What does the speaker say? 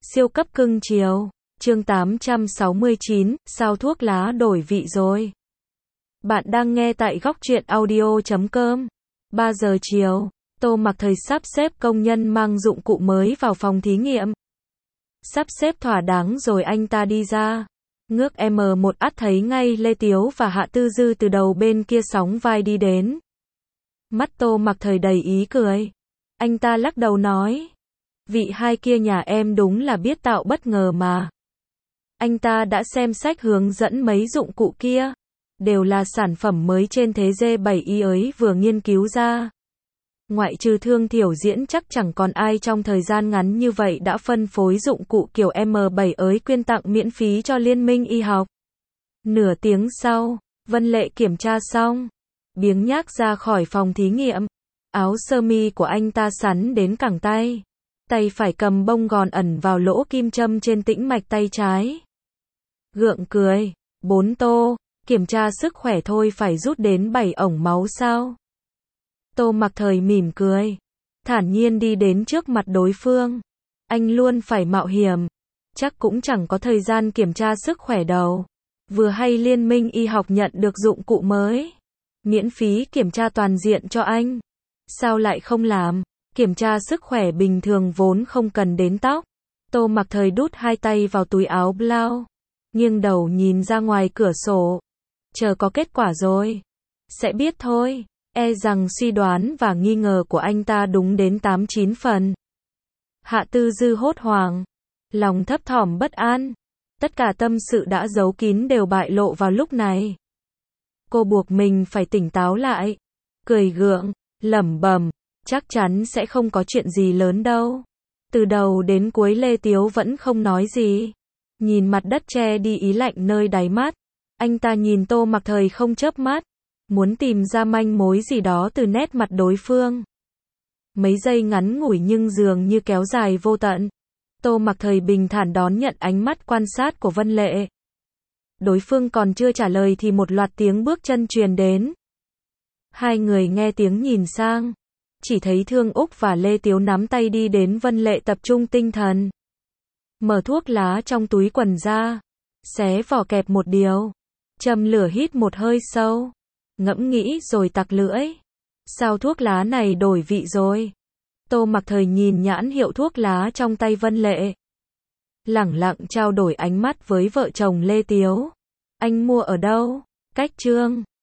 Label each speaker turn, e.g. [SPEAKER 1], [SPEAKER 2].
[SPEAKER 1] Siêu cấp cưng chiều. Chương 869, sao thuốc lá đổi vị rồi? Bạn đang nghe tại góc truyện audio.com. 3 giờ chiều, Tô Mặc Thời sắp xếp công nhân mang dụng cụ mới vào phòng thí nghiệm. Sắp xếp thỏa đáng rồi anh ta đi ra. Ngước M1 ắt thấy ngay Lê Tiếu và Hạ Tư Dư từ đầu bên kia sóng vai đi đến. Mắt Tô Mặc Thời đầy ý cười. Anh ta lắc đầu nói. Vị hai kia nhà em đúng là biết tạo bất ngờ mà. Anh ta đã xem sách hướng dẫn mấy dụng cụ kia. Đều là sản phẩm mới trên thế G7Y ấy vừa nghiên cứu ra. Ngoại trừ Thương Thiểu Diễn chắc chẳng còn ai trong thời gian ngắn như vậy đã phân phối dụng cụ kiểu M7 ấy quyên tặng miễn phí cho Liên minh y học. Nửa tiếng sau, Vân Lệ kiểm tra xong, biếng nhác ra khỏi phòng thí nghiệm. Áo sơ mi của anh ta sắn đến cẳng tay. Tay phải cầm bông gòn ẩn vào lỗ kim châm trên tĩnh mạch tay trái. Gượng cười, 4 tô, kiểm tra sức khỏe thôi phải rút đến 7 ổng máu sao? Tô Mặc Thời mỉm cười, thản nhiên đi đến trước mặt đối phương. Anh luôn phải mạo hiểm, chắc cũng chẳng có thời gian kiểm tra sức khỏe đâu. Vừa hay Liên minh y học nhận được dụng cụ mới, miễn phí kiểm tra toàn diện cho anh. Sao lại không làm? Kiểm tra sức khỏe bình thường vốn không cần đến tóc. Tô Mặc Thời đút hai tay vào túi áo blau, nghiêng đầu nhìn ra ngoài cửa sổ. Chờ có kết quả rồi sẽ biết thôi. E rằng suy đoán và nghi ngờ của anh ta đúng đến 8-9 phần. Hạ Tư Dư hốt hoảng, lòng thấp thỏm bất an. Tất cả tâm sự đã giấu kín đều bại lộ vào lúc này. Cô buộc mình phải tỉnh táo lại, cười gượng, lẩm bẩm, chắc chắn sẽ không có chuyện gì lớn đâu. Từ đầu đến cuối Lê Tiếu vẫn không nói gì, nhìn mặt đất che đi ý lạnh nơi đáy mắt. Anh ta nhìn Tô Mặc Thời không chớp mắt, muốn tìm ra manh mối gì đó từ nét mặt đối phương. Mấy giây ngắn ngủi nhưng dường như kéo dài vô tận. Tô Mặc Thời bình thản đón nhận ánh mắt quan sát của Vân Lệ. Đối phương còn chưa trả lời thì một loạt tiếng bước chân truyền đến. Hai người nghe tiếng nhìn sang, chỉ thấy Thương Úc và Lê Tiếu nắm tay đi đến. Vân Lệ tập trung tinh thần, mở thuốc lá trong túi quần ra, xé vỏ kẹp một điều, châm lửa hít một hơi sâu, ngẫm nghĩ rồi tặc lưỡi. Sao thuốc lá này đổi vị rồi? Tô Mặc Thời nhìn nhãn hiệu thuốc lá trong tay Vân Lệ, lẳng lặng trao đổi ánh mắt với vợ chồng Lê Tiếu. Anh mua ở đâu? Cách Trương.